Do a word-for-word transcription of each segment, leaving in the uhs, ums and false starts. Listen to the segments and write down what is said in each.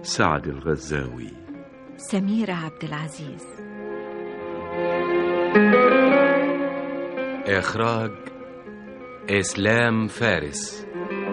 سعد الغزاوي. سميرة عبد العزيز. إخراج إسلام فارس.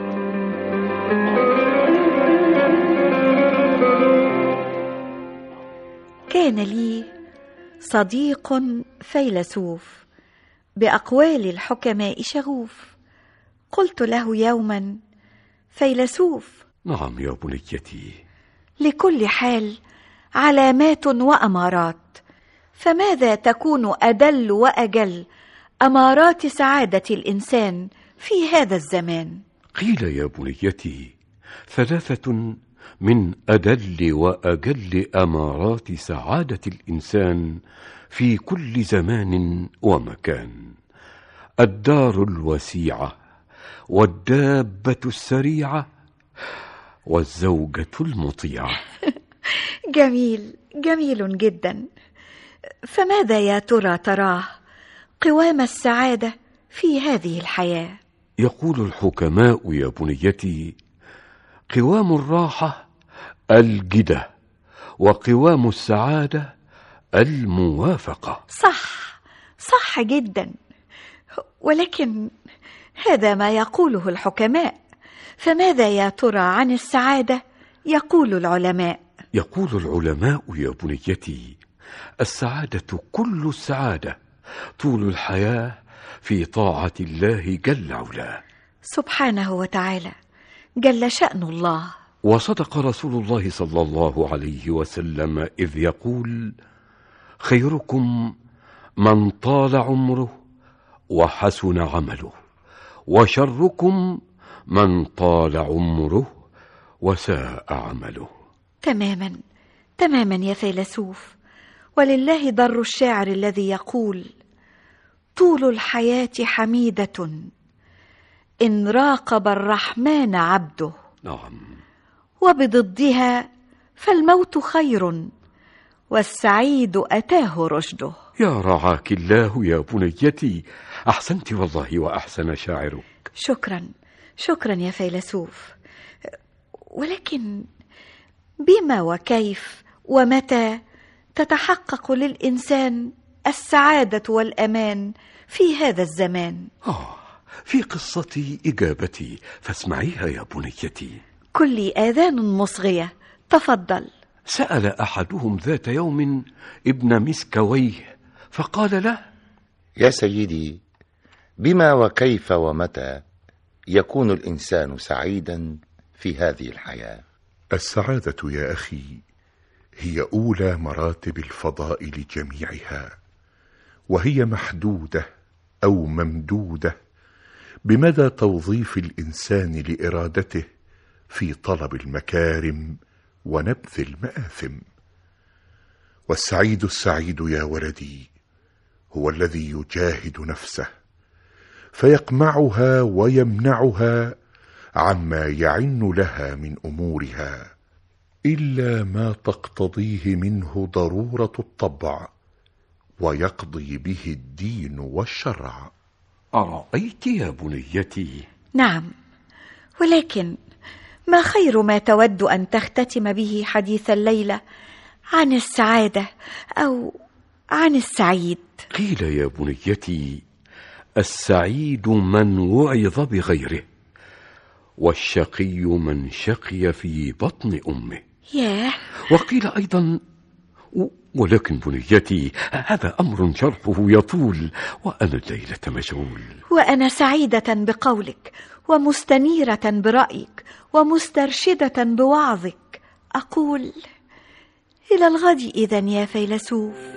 كان لي صديق فيلسوف بأقوال الحكماء شغوف. قلت له يوما: فيلسوف. نعم يا بنيتي. لكل حال علامات وأمارات، فماذا تكون أدل وأجل أمارات سعادة الإنسان في هذا الزمان؟ قيل يا بنيتي: ثلاثة من أدل وأجل أمارات سعادة الإنسان في كل زمان ومكان: الدار الوسيعة، والدابة السريعة، والزوجة المطيعة. جميل جميل جدا. فماذا يا ترى تراه قوام السعادة في هذه الحياة؟ يقول الحكماء يا بنيتي: قوام الراحة الجدة، وقوام السعادة الموافقة. صح صح جدا. ولكن هذا ما يقوله الحكماء، فماذا يا ترى عن السعادة يقول العلماء؟ يقول العلماء يا بنيتي: السعادة كل السعادة طول الحياة في طاعة الله جل علاه. سبحانه وتعالى، جل شأن الله. وصدق رسول الله صلى الله عليه وسلم إذ يقول: خيركم من طال عمره وحسن عمله، وشركم من طال عمره وساء عمله. تماما تماما يا فيلسوف. ولله در الشاعر الذي يقول: طول الحياة حميدة إن راقب الرحمن عبده. نعم. وبضدها فالموت خير والسعيد أتاه رشده. يا رعاك الله يا بنيتي، أحسنت والله وأحسن شاعرك. شكرا شكرا يا فيلسوف. ولكن بما وكيف ومتى تتحقق للإنسان السعادة والأمان في هذا الزمان؟ آه في قصتي إجابتي، فاسمعيها يا بنيتي. كل آذان مصغية، تفضل. سأل أحدهم ذات يوم ابن مسكويه فقال له: يا سيدي، بما وكيف ومتى يكون الإنسان سعيدا في هذه الحياة؟ السعادة يا أخي هي أولى مراتب الفضائل جميعها، وهي محدودة أو ممدودة بمدى توظيف الإنسان لإرادته في طلب المكارم ونبذ المآثم. والسعيد السعيد يا ولدي هو الذي يجاهد نفسه فيقمعها ويمنعها عما يعن لها من أمورها إلا ما تقتضيه منه ضرورة الطبع ويقضي به الدين والشرع. أرأيت يا بنيتي؟ نعم، ولكن ما خير ما تود أن تختتم به حديث الليلة عن السعادة أو عن السعيد؟ قيل يا بنيتي: السعيد من وعظ بغيره، والشقي من شقي في بطن أمه. ياه. وقيل أيضا: ولكن بنيتي هذا أمر شرحه يطول، وأنا الليلة مشغول. وأنا سعيدة بقولك، ومستنيرة برأيك، ومسترشدة بوعظك. أقول إلى الغد إذن يا فيلسوف.